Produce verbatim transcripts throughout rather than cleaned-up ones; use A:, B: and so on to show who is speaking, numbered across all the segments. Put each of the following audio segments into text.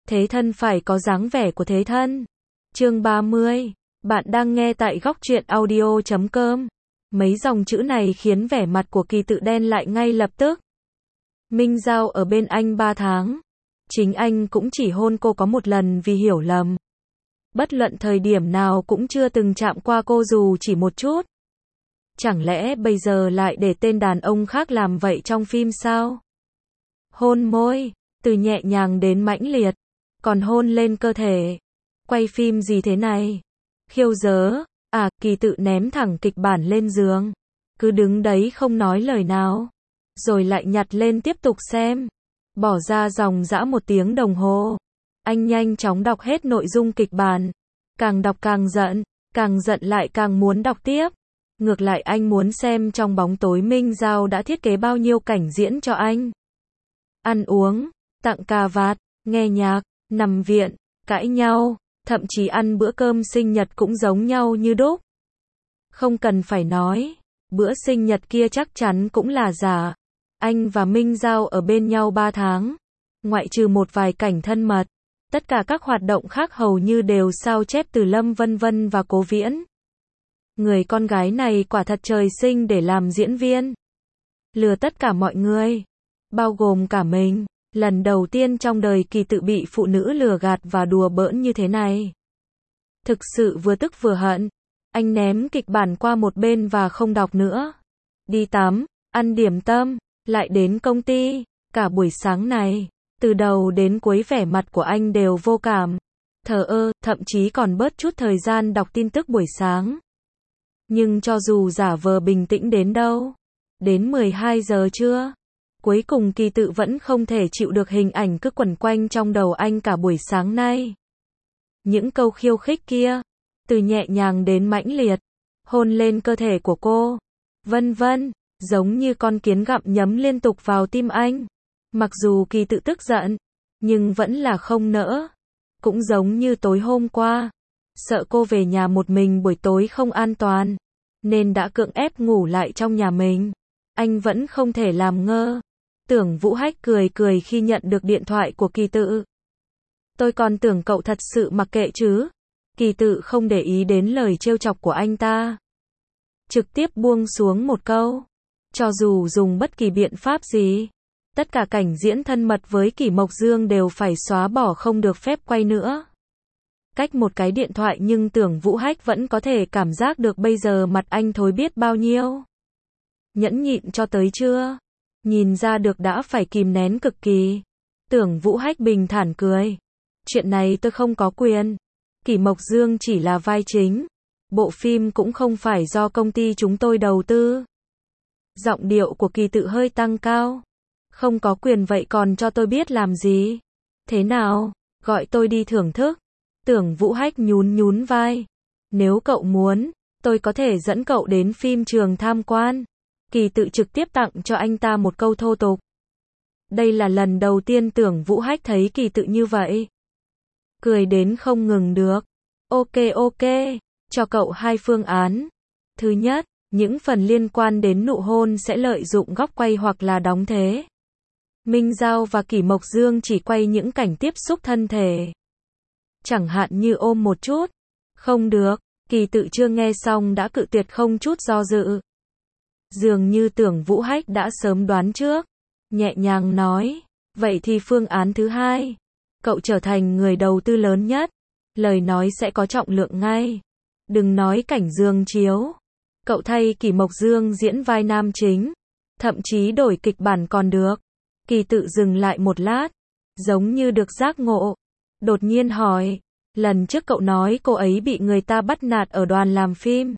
A: Thế thân phải có dáng vẻ của thế thân. Chương ba mươi. Bạn đang nghe tại góc truyện audio chấm com. Mấy dòng chữ này khiến vẻ mặt của Kỳ Tự đen lại ngay lập tức. Minh Giao ở bên anh ba tháng. Chính anh cũng chỉ hôn cô có một lần vì hiểu lầm. Bất luận thời điểm nào cũng chưa từng chạm qua cô dù chỉ một chút. Chẳng lẽ bây giờ lại để tên đàn ông khác làm vậy trong phim sao? Hôn môi, từ nhẹ nhàng đến mãnh liệt, còn hôn lên cơ thể. Quay phim gì thế này? Khiêu dớ, à, Kỳ Tự ném thẳng kịch bản lên giường. Cứ đứng đấy không nói lời nào. Rồi lại nhặt lên tiếp tục xem. Bỏ ra dòng dã một tiếng đồng hồ. Anh nhanh chóng đọc hết nội dung kịch bản. Càng đọc càng giận, càng giận lại càng muốn đọc tiếp. Ngược lại anh muốn xem trong bóng tối Minh Giao đã thiết kế bao nhiêu cảnh diễn cho anh. Ăn uống, tặng cà vạt, nghe nhạc, nằm viện, cãi nhau, thậm chí ăn bữa cơm sinh nhật cũng giống nhau như đúc. Không cần phải nói, bữa sinh nhật kia chắc chắn cũng là giả. Anh và Minh Giao ở bên nhau ba tháng, ngoại trừ một vài cảnh thân mật, tất cả các hoạt động khác hầu như đều sao chép từ Lâm Vân Vân và Cố Viễn. Người con gái này quả thật trời sinh để làm diễn viên. Lừa tất cả mọi người, bao gồm cả mình. Lần đầu tiên trong đời Kỳ Tự bị phụ nữ lừa gạt và đùa bỡn như thế này. Thực sự vừa tức vừa hận. Anh ném kịch bản qua một bên và không đọc nữa. Đi tắm, ăn điểm tâm, lại đến công ty. Cả buổi sáng này, từ đầu đến cuối vẻ mặt của anh đều vô cảm, thờ ơ, thậm chí còn bớt chút thời gian đọc tin tức buổi sáng. Nhưng cho dù giả vờ bình tĩnh đến đâu, đến mười hai giờ trưa, cuối cùng Kỳ Tự vẫn không thể chịu được hình ảnh cứ quẩn quanh trong đầu anh cả buổi sáng nay. Những câu khiêu khích kia, từ nhẹ nhàng đến mãnh liệt, hôn lên cơ thể của cô, vân vân, giống như con kiến gặm nhấm liên tục vào tim anh. Mặc dù Kỳ Tự tức giận, nhưng vẫn là không nỡ. Cũng giống như tối hôm qua, sợ cô về nhà một mình buổi tối không an toàn, nên đã cưỡng ép ngủ lại trong nhà mình. Anh vẫn không thể làm ngơ. Tưởng Vũ Hách cười cười khi nhận được điện thoại của Kỳ Tự. Tôi còn tưởng cậu thật sự mặc kệ chứ. Kỳ Tự không để ý đến lời trêu chọc của anh ta. Trực tiếp buông xuống một câu. Cho dù dùng bất kỳ biện pháp gì, tất cả cảnh diễn thân mật với Kỷ Mộc Dương đều phải xóa bỏ, không được phép quay nữa. Cách một cái điện thoại nhưng Tưởng Vũ Hách vẫn có thể cảm giác được bây giờ mặt anh thối biết bao nhiêu. Nhẫn nhịn cho tới chưa? Nhìn ra được đã phải kìm nén cực kỳ. Tưởng Vũ Hách bình thản cười. Chuyện này tôi không có quyền. Kỷ Mộc Dương chỉ là vai chính. Bộ phim cũng không phải do công ty chúng tôi đầu tư. Giọng điệu của Kỳ Tự hơi tăng cao. Không có quyền vậy còn cho tôi biết làm gì? Thế nào? Gọi tôi đi thưởng thức. Tưởng Vũ Hách nhún nhún vai. Nếu cậu muốn, tôi có thể dẫn cậu đến phim trường tham quan. Kỳ Tự trực tiếp tặng cho anh ta một câu thô tục. Đây là lần đầu tiên Tưởng Vũ Hách thấy Kỳ Tự như vậy. Cười đến không ngừng được. Ok ok, cho cậu hai phương án. Thứ nhất, những phần liên quan đến nụ hôn sẽ lợi dụng góc quay hoặc là đóng thế. Minh Giao và Kỷ Mộc Dương chỉ quay những cảnh tiếp xúc thân thể. Chẳng hạn như ôm một chút. Không được, Kỳ Tự chưa nghe xong đã cự tuyệt không chút do dự. Dường như Tưởng Vũ Hách đã sớm đoán trước. Nhẹ nhàng nói, vậy thì phương án thứ hai. Cậu trở thành người đầu tư lớn nhất. Lời nói sẽ có trọng lượng ngay. Đừng nói cảnh giường chiếu. Cậu thay Kỷ Mộc Dương diễn vai nam chính. Thậm chí đổi kịch bản còn được. Kỳ Tự dừng lại một lát. Giống như được giác ngộ. Đột nhiên hỏi. Lần trước cậu nói cô ấy bị người ta bắt nạt ở đoàn làm phim.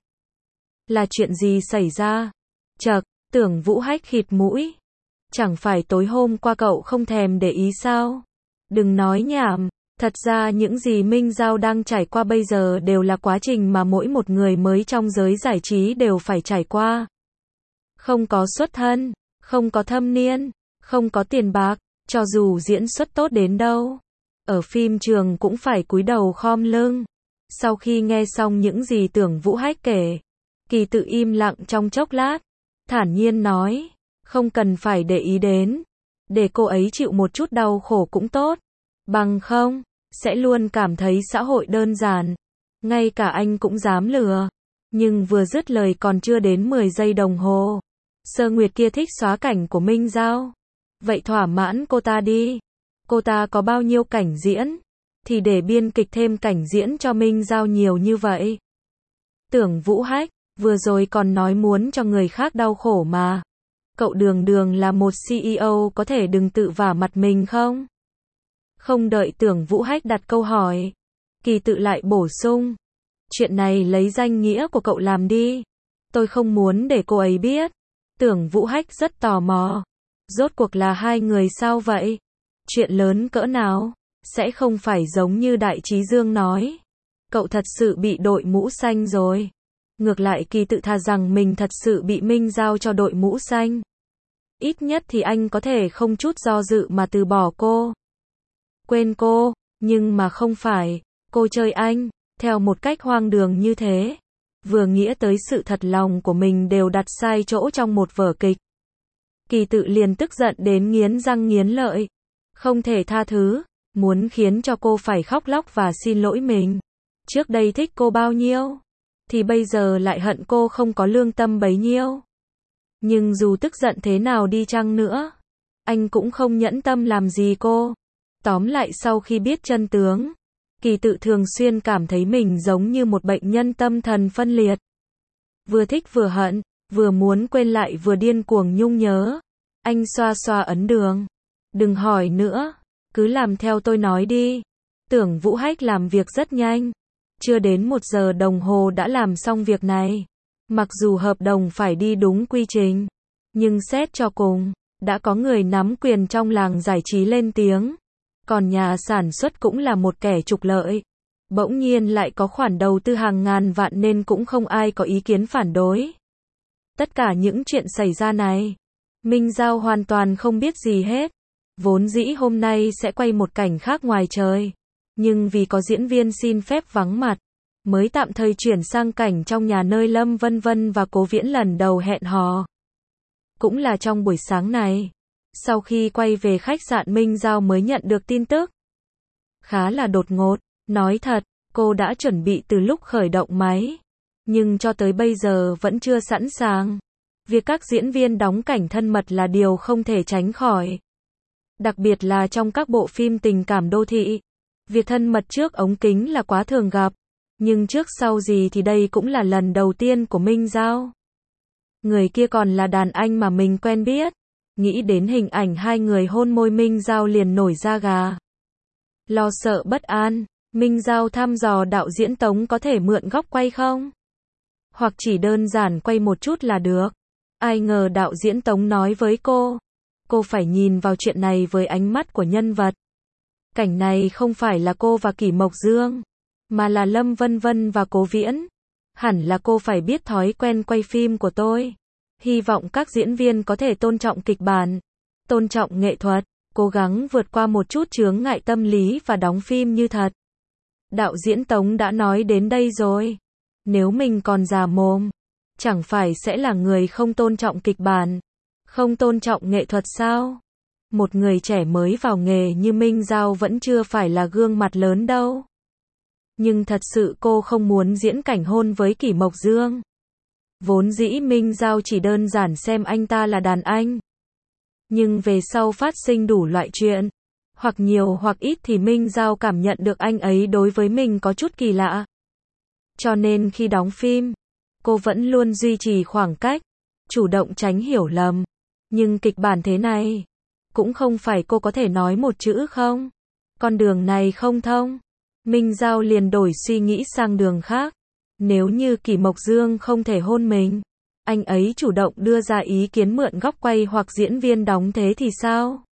A: Là chuyện gì xảy ra? Chậc, Tưởng Vũ Hách khịt mũi. Chẳng phải tối hôm qua cậu không thèm để ý sao? Đừng nói nhảm. Thật ra những gì Minh Giao đang trải qua bây giờ đều là quá trình mà mỗi một người mới trong giới giải trí đều phải trải qua. Không có xuất thân, không có thâm niên, không có tiền bạc, cho dù diễn xuất tốt đến đâu, ở phim trường cũng phải cúi đầu khom lưng. Sau khi nghe xong những gì Tưởng Vũ Hách kể, Kỳ Tự im lặng trong chốc lát, thản nhiên nói, không cần phải để ý đến, để cô ấy chịu một chút đau khổ cũng tốt. Bằng không, sẽ luôn cảm thấy xã hội đơn giản. Ngay cả anh cũng dám lừa. Nhưng vừa dứt lời còn chưa đến mười giây đồng hồ. Sơ Nguyệt kia thích xóa cảnh của Minh Giao. Vậy thỏa mãn cô ta đi. Cô ta có bao nhiêu cảnh diễn, thì để biên kịch thêm cảnh diễn cho Minh Giao nhiều như vậy. Tưởng Vũ Hách, vừa rồi còn nói muốn cho người khác đau khổ mà. Cậu đường đường là một xê e ô có thể đừng tự vả mặt mình không? Không đợi Tưởng Vũ Hách đặt câu hỏi, Kỳ Tự lại bổ sung. Chuyện này lấy danh nghĩa của cậu làm đi. Tôi không muốn để cô ấy biết. Tưởng Vũ Hách rất tò mò. Rốt cuộc là hai người sao vậy? Chuyện lớn cỡ nào? Sẽ không phải giống như Đại Trí Dương nói. Cậu thật sự bị đội mũ xanh rồi. Ngược lại Kỳ Tự thà rằng mình thật sự bị Minh Giao cho đội mũ xanh. Ít nhất thì anh có thể không chút do dự mà từ bỏ cô. Quên cô, nhưng mà không phải. Cô chơi anh, theo một cách hoang đường như thế. Vừa nghĩa tới sự thật lòng của mình đều đặt sai chỗ trong một vở kịch. Kỳ Tự liền tức giận đến nghiến răng nghiến lợi. Không thể tha thứ, muốn khiến cho cô phải khóc lóc và xin lỗi mình. Trước đây thích cô bao nhiêu, thì bây giờ lại hận cô không có lương tâm bấy nhiêu. Nhưng dù tức giận thế nào đi chăng nữa, anh cũng không nhẫn tâm làm gì cô. Tóm lại sau khi biết chân tướng, Kỳ Tự thường xuyên cảm thấy mình giống như một bệnh nhân tâm thần phân liệt. Vừa thích vừa hận, vừa muốn quên lại vừa điên cuồng nhung nhớ. Anh xoa xoa ấn đường. Đừng hỏi nữa, cứ làm theo tôi nói đi. Tưởng Vũ Hách làm việc rất nhanh. Chưa đến một giờ đồng hồ đã làm xong việc này. Mặc dù hợp đồng phải đi đúng quy trình, nhưng xét cho cùng, đã có người nắm quyền trong làng giải trí lên tiếng. Còn nhà sản xuất cũng là một kẻ trục lợi. Bỗng nhiên lại có khoản đầu tư hàng ngàn vạn nên cũng không ai có ý kiến phản đối. Tất cả những chuyện xảy ra này, Minh Giao hoàn toàn không biết gì hết. Vốn dĩ hôm nay sẽ quay một cảnh khác ngoài trời. Nhưng vì có diễn viên xin phép vắng mặt, mới tạm thời chuyển sang cảnh trong nhà nơi Lâm Vân Vân và Cố Viễn lần đầu hẹn hò. Cũng là trong buổi sáng này, sau khi quay về khách sạn Minh Giao mới nhận được tin tức. Khá là đột ngột, nói thật, cô đã chuẩn bị từ lúc khởi động máy. Nhưng cho tới bây giờ vẫn chưa sẵn sàng. Việc các diễn viên đóng cảnh thân mật là điều không thể tránh khỏi. Đặc biệt là trong các bộ phim tình cảm đô thị. Việc thân mật trước ống kính là quá thường gặp. Nhưng trước sau gì thì đây cũng là lần đầu tiên của Minh Giao. Người kia còn là đàn anh mà mình quen biết. Nghĩ đến hình ảnh hai người hôn môi Minh Giao liền nổi da gà. Lo sợ bất an, Minh Giao thăm dò đạo diễn Tống có thể mượn góc quay không? Hoặc chỉ đơn giản quay một chút là được. Ai ngờ đạo diễn Tống nói với cô, cô phải nhìn vào chuyện này với ánh mắt của nhân vật. Cảnh này không phải là cô và Kỷ Mộc Dương, mà là Lâm Vân Vân và Cố Viễn. Hẳn là cô phải biết thói quen quay phim của tôi. Hy vọng các diễn viên có thể tôn trọng kịch bản, tôn trọng nghệ thuật, cố gắng vượt qua một chút chướng ngại tâm lý và đóng phim như thật. Đạo diễn Tống đã nói đến đây rồi. Nếu mình còn già mồm, chẳng phải sẽ là người không tôn trọng kịch bản, không tôn trọng nghệ thuật sao? Một người trẻ mới vào nghề như Minh Giao vẫn chưa phải là gương mặt lớn đâu. Nhưng thật sự cô không muốn diễn cảnh hôn với Kỷ Mộc Dương. Vốn dĩ Minh Giao chỉ đơn giản xem anh ta là đàn anh. Nhưng về sau phát sinh đủ loại chuyện. Hoặc nhiều hoặc ít thì Minh Giao cảm nhận được anh ấy đối với mình có chút kỳ lạ. Cho nên khi đóng phim, cô vẫn luôn duy trì khoảng cách, chủ động tránh hiểu lầm. Nhưng kịch bản thế này, cũng không phải cô có thể nói một chữ không. Con đường này không thông. Minh Giao liền đổi suy nghĩ sang đường khác. Nếu như Kỷ Mộc Dương không thể hôn mình, anh ấy chủ động đưa ra ý kiến mượn góc quay hoặc diễn viên đóng thế thì sao?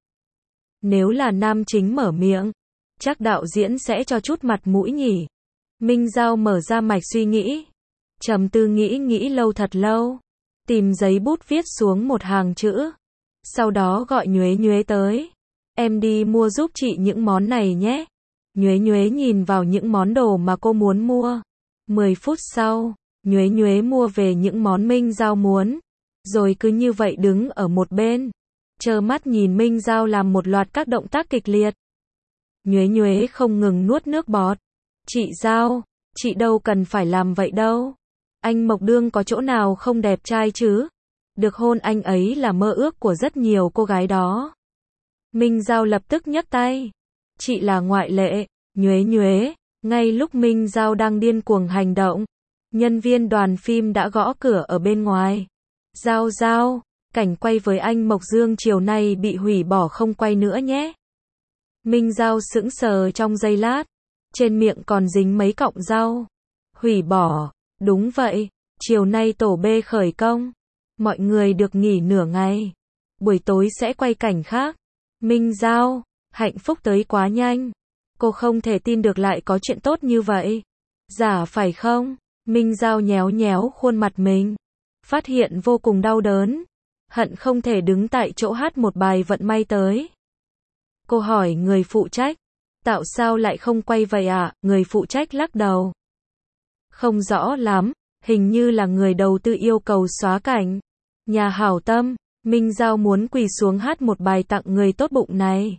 A: Nếu là nam chính mở miệng, chắc đạo diễn sẽ cho chút mặt mũi nhỉ. Minh Giao mở ra mạch suy nghĩ. Trầm tư nghĩ nghĩ lâu thật lâu. Tìm giấy bút viết xuống một hàng chữ. Sau đó gọi Nhuế Nhuế tới. Em đi mua giúp chị những món này nhé. Nhuế Nhuế nhìn vào những món đồ mà cô muốn mua. mười phút sau, Nhuế Nhuế mua về những món Minh Giao muốn. Rồi cứ như vậy đứng ở một bên, trơ mắt nhìn Minh Giao làm một loạt các động tác kịch liệt. Nhuế Nhuế không ngừng nuốt nước bọt. Chị Giao, chị đâu cần phải làm vậy đâu. Anh Mộc Đương có chỗ nào không đẹp trai chứ? Được hôn anh ấy là mơ ước của rất nhiều cô gái đó. Minh Giao lập tức nhấc tay. Chị là ngoại lệ. Nhuế Nhuế, ngay lúc Minh Giao đang điên cuồng hành động, nhân viên đoàn phim đã gõ cửa ở bên ngoài. Giao Giao, cảnh quay với anh Mộc Dương chiều nay bị hủy bỏ không quay nữa nhé. Minh Giao sững sờ trong giây lát, trên miệng còn dính mấy cọng rau. Hủy bỏ, đúng vậy, chiều nay tổ B khởi công. Mọi người được nghỉ nửa ngày. Buổi tối sẽ quay cảnh khác. Minh Giao, hạnh phúc tới quá nhanh. Cô không thể tin được lại có chuyện tốt như vậy. Giả phải không? Minh Giao nhéo nhéo khuôn mặt mình. Phát hiện vô cùng đau đớn. Hận không thể đứng tại chỗ hát một bài vận may tới. Cô hỏi người phụ trách. Tạo sao lại không quay vậy ạ? À? Người phụ trách lắc đầu. Không rõ lắm. Hình như là người đầu tư yêu cầu xóa cảnh. Nhà hảo tâm. Minh Giao muốn quỳ xuống hát một bài tặng người tốt bụng này.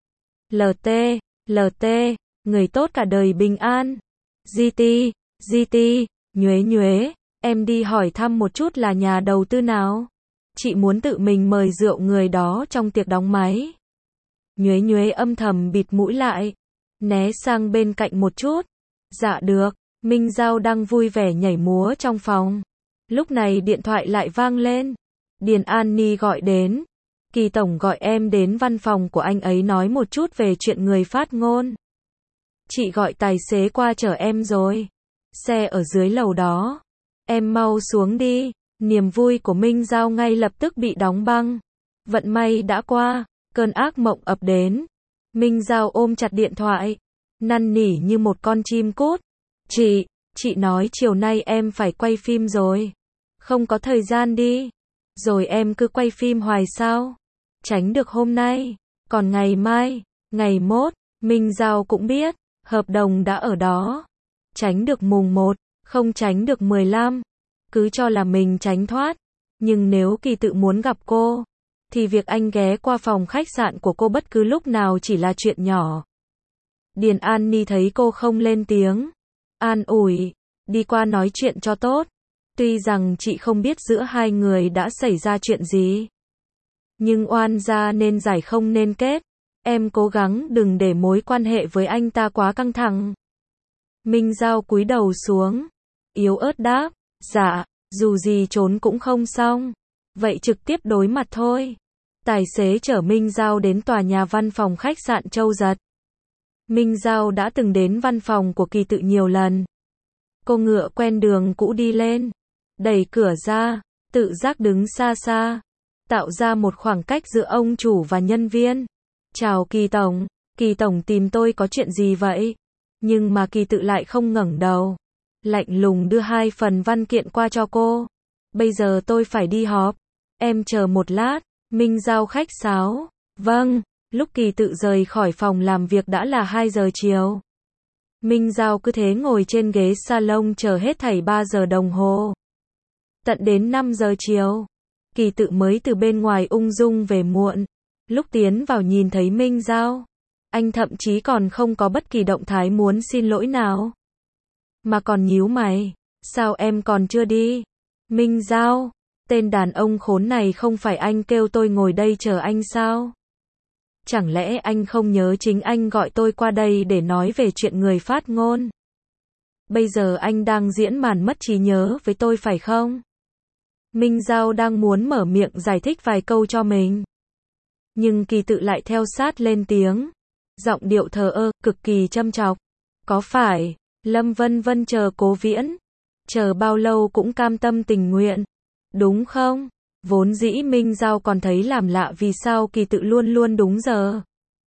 A: lờ tê, lờ tê, người tốt cả đời bình an. giê tê, giê tê, Nhuế Nhuế, em đi hỏi thăm một chút là nhà đầu tư nào. Chị muốn tự mình mời rượu người đó trong tiệc đóng máy. Nhuế Nhuế âm thầm bịt mũi lại, né sang bên cạnh một chút. Dạ được. Minh Giao đang vui vẻ nhảy múa trong phòng. Lúc này điện thoại lại vang lên. Điền An Ni gọi đến. Kỳ tổng gọi em đến văn phòng của anh ấy nói một chút về chuyện người phát ngôn. Chị gọi tài xế qua chở em rồi. Xe ở dưới lầu đó. Em mau xuống đi. Niềm vui của Minh Giao ngay lập tức bị đóng băng. Vận may đã qua. Cơn ác mộng ập đến. Minh Giao ôm chặt điện thoại. Năn nỉ như một con chim cút. Chị, chị nói chiều nay em phải quay phim rồi. Không có thời gian đi. Rồi em cứ quay phim hoài sao? Tránh được hôm nay. Còn ngày mai, ngày mốt, Minh Giao cũng biết. Hợp đồng đã ở đó. Tránh được mùng một, không tránh được mười lăm. Cứ cho là mình tránh thoát. Nhưng nếu Kỳ tự muốn gặp cô, thì việc anh ghé qua phòng khách sạn của cô bất cứ lúc nào chỉ là chuyện nhỏ. Điền An Ni thấy cô không lên tiếng. An ủi, đi qua nói chuyện cho tốt. Tuy rằng chị không biết giữa hai người đã xảy ra chuyện gì. Nhưng oan gia nên giải không nên kết. Em cố gắng đừng để mối quan hệ với anh ta quá căng thẳng. Minh Giao cúi đầu xuống. Yếu ớt đáp. Dạ, dù gì trốn cũng không xong. Vậy trực tiếp đối mặt thôi. Tài xế chở Minh Giao đến tòa nhà văn phòng khách sạn Châu Giật. Minh Giao đã từng đến văn phòng của Kỳ tự nhiều lần. Cô ngựa quen đường cũ đi lên. Đẩy cửa ra, tự giác đứng xa xa. Tạo ra một khoảng cách giữa ông chủ và nhân viên. Chào Kỳ tổng, Kỳ tổng tìm tôi có chuyện gì vậy? Nhưng mà Kỳ tự lại không ngẩng đầu. Lạnh lùng đưa hai phần văn kiện qua cho cô. Bây giờ tôi phải đi họp. Em chờ một lát. Minh Giao khách sáo. Vâng. Lúc Kỳ tự rời khỏi phòng làm việc đã là hai giờ chiều. Minh Giao cứ thế ngồi trên ghế salon chờ hết thảy ba giờ đồng hồ. Tận đến năm giờ chiều, Kỳ tự mới từ bên ngoài ung dung về muộn. Lúc tiến vào nhìn thấy Minh Giao, anh thậm chí còn không có bất kỳ động thái muốn xin lỗi nào. Mà còn nhíu mày, sao em còn chưa đi? Minh Giao, tên đàn ông khốn này không phải anh kêu tôi ngồi đây chờ anh sao? Chẳng lẽ anh không nhớ chính anh gọi tôi qua đây để nói về chuyện người phát ngôn? Bây giờ anh đang diễn màn mất trí nhớ với tôi phải không? Minh Giao đang muốn mở miệng giải thích vài câu cho mình. Nhưng Kỳ tự lại theo sát lên tiếng. Giọng điệu thờ ơ, cực kỳ châm chọc. Có phải, Lâm Vân Vân chờ Cố Viễn? Chờ bao lâu cũng cam tâm tình nguyện. Đúng không? Vốn dĩ Minh Giao còn thấy làm lạ vì sao Kỳ tự luôn luôn đúng giờ.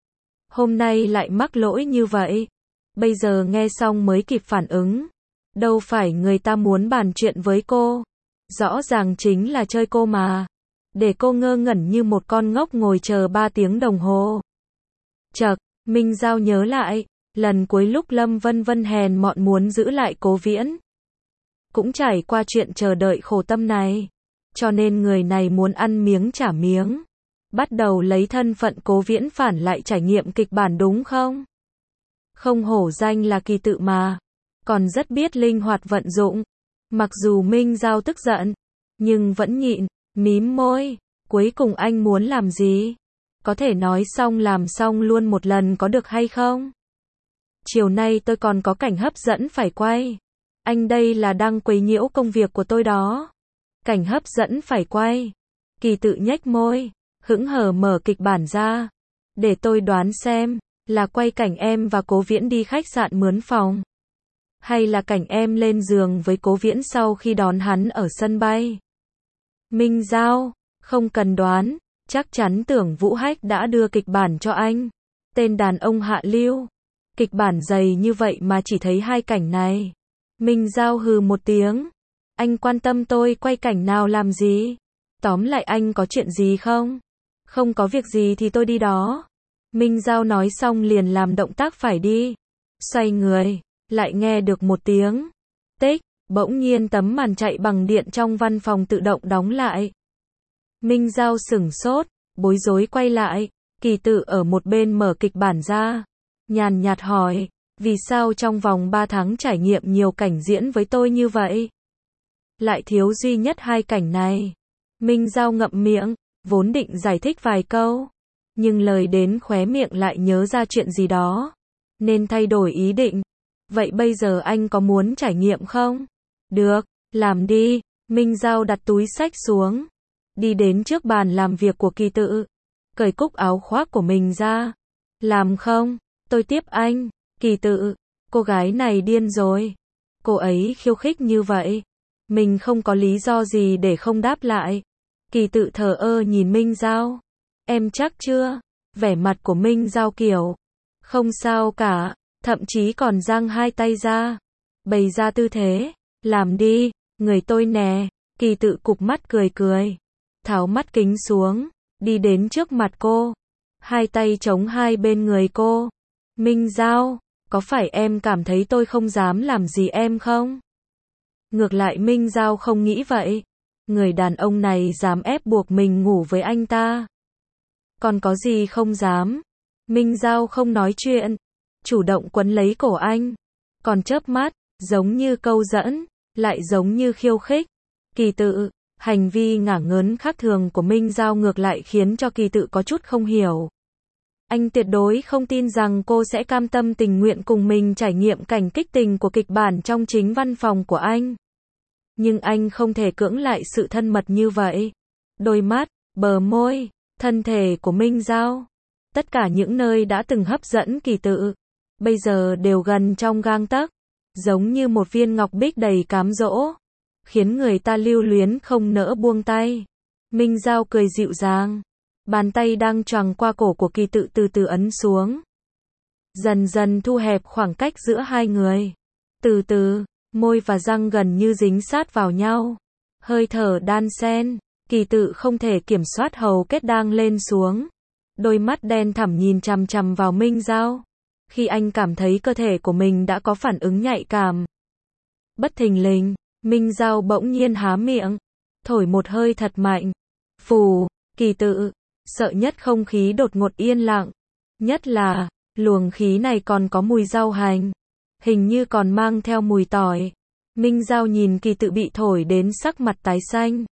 A: Hôm nay lại mắc lỗi như vậy. Bây giờ nghe xong mới kịp phản ứng. Đâu phải người ta muốn bàn chuyện với cô. Rõ ràng chính là chơi cô mà. Để cô ngơ ngẩn như một con ngốc ngồi chờ ba tiếng đồng hồ. Chậc, Minh Giao nhớ lại. Lần cuối lúc Lâm Vân Vân hèn mọn muốn giữ lại Cố Viễn. Cũng trải qua chuyện chờ đợi khổ tâm này. Cho nên người này muốn ăn miếng trả miếng. Bắt đầu lấy thân phận Cố Viễn phản lại trải nghiệm kịch bản đúng không? Không hổ danh là kỳ tự mà. Còn rất biết linh hoạt vận dụng. Mặc dù Minh Giao tức giận, nhưng vẫn nhịn, mím môi. Cuối cùng anh muốn làm gì? Có thể nói xong làm xong luôn một lần có được hay không? Chiều nay tôi còn có cảnh hấp dẫn phải quay. Anh đây là đang quấy nhiễu công việc của tôi đó. Cảnh hấp dẫn phải quay. Kỳ tự nhếch môi, hững hờ mở kịch bản ra. Để tôi đoán xem, là quay cảnh em và Cố Viễn đi khách sạn mướn phòng. Hay là cảnh em lên giường với Cố Viễn sau khi đón hắn ở sân bay. Minh Giao, không cần đoán, chắc chắn Tưởng Vũ Hách đã đưa kịch bản cho anh. Tên đàn ông hạ lưu. Kịch bản dày như vậy mà chỉ thấy hai cảnh này. Minh Giao hừ một tiếng. Anh quan tâm tôi quay cảnh nào làm gì? Tóm lại anh có chuyện gì không? Không có việc gì thì tôi đi đó. Minh Giao nói xong liền làm động tác phải đi. Xoay người, lại nghe được một tiếng. Tích, bỗng nhiên tấm màn chạy bằng điện trong văn phòng tự động đóng lại. Minh Giao sửng sốt, bối rối quay lại. Kỳ tự ở một bên mở kịch bản ra. Nhàn nhạt hỏi, vì sao trong vòng ba tháng trải nghiệm nhiều cảnh diễn với tôi như vậy? Lại thiếu duy nhất hai cảnh này. Minh Giao ngậm miệng, vốn định giải thích vài câu. Nhưng lời đến khóe miệng lại nhớ ra chuyện gì đó. Nên thay đổi ý định. Vậy bây giờ anh có muốn trải nghiệm không? Được, làm đi. Minh Giao đặt túi xách xuống. Đi đến trước bàn làm việc của kỳ tự. Cởi cúc áo khoác của mình ra. Làm không? Tôi tiếp anh. Kỳ tự. Cô gái này điên rồi. Cô ấy khiêu khích như vậy. Mình không có lý do gì để không đáp lại. Kỳ tự thờ ơ nhìn Minh Giao. Em chắc chưa? Vẻ mặt của Minh Giao kiểu. Không sao cả. Thậm chí còn giang hai tay ra. Bày ra tư thế. Làm đi. Người tôi nè. Kỳ tự cụp mắt cười cười. Tháo mắt kính xuống. Đi đến trước mặt cô. Hai tay chống hai bên người cô. Minh Giao. Có phải em cảm thấy tôi không dám làm gì em không? Ngược lại Minh Giao không nghĩ vậy. Người đàn ông này dám ép buộc mình ngủ với anh ta. Còn có gì không dám? Minh Giao không nói chuyện. Chủ động quấn lấy cổ anh. Còn chớp mắt, giống như câu dẫn, lại giống như khiêu khích. Kỳ tự, hành vi ngả ngớn khác thường của Minh Giao ngược lại khiến cho kỳ tự có chút không hiểu. Anh tuyệt đối không tin rằng cô sẽ cam tâm tình nguyện cùng mình trải nghiệm cảnh kích tình của kịch bản trong chính văn phòng của anh. Nhưng anh không thể cưỡng lại sự thân mật như vậy. Đôi mắt, bờ môi, thân thể của Minh Giao. Tất cả những nơi đã từng hấp dẫn kỳ tự. Bây giờ đều gần trong gang tấc. Giống như một viên ngọc bích đầy cám dỗ. Khiến người ta lưu luyến không nỡ buông tay. Minh Giao cười dịu dàng. Bàn tay đang choàng qua cổ của kỳ tự từ từ ấn xuống. Dần dần thu hẹp khoảng cách giữa hai người. Từ từ, môi và răng gần như dính sát vào nhau. Hơi thở đan xen, kỳ tự không thể kiểm soát hầu kết đang lên xuống. Đôi mắt đen thẳm nhìn chằm chằm vào Minh Giao. Khi anh cảm thấy cơ thể của mình đã có phản ứng nhạy cảm. Bất thình lình, Minh Giao bỗng nhiên há miệng. Thổi một hơi thật mạnh. Phù, kỳ tự. Sợ nhất không khí đột ngột yên lặng. Nhất là, luồng khí này còn có mùi rau hành. Hình như còn mang theo mùi tỏi. Minh Giao nhìn kỳ tự bị thổi đến sắc mặt tái xanh.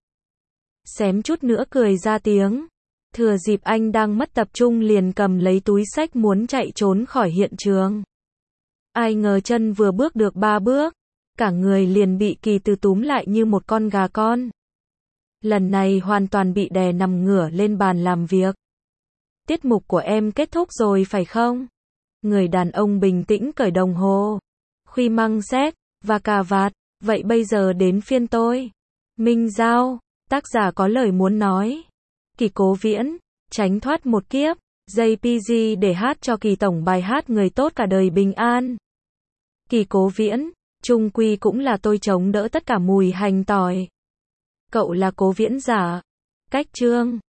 A: Xém chút nữa cười ra tiếng. Thừa dịp anh đang mất tập trung liền cầm lấy túi xách muốn chạy trốn khỏi hiện trường. Ai ngờ chân vừa bước được ba bước. Cả người liền bị kỳ tự túm lại như một con gà con. Lần này hoàn toàn bị đè nằm ngửa lên bàn làm việc. Tiết mục của em kết thúc rồi phải không? Người đàn ông bình tĩnh cởi đồng hồ, khuy măng xét, và cà vạt. Vậy bây giờ đến phiên tôi. Minh Giao, tác giả có lời muốn nói. Kỳ Cố Viễn, tránh thoát một kiếp. gi pê giê để hát cho Kỳ tổng bài hát người tốt cả đời bình an. Kỳ Cố Viễn, chung quy cũng là tôi chống đỡ tất cả mùi hành tỏi. Cậu là Cố Viễn giả. Cách chương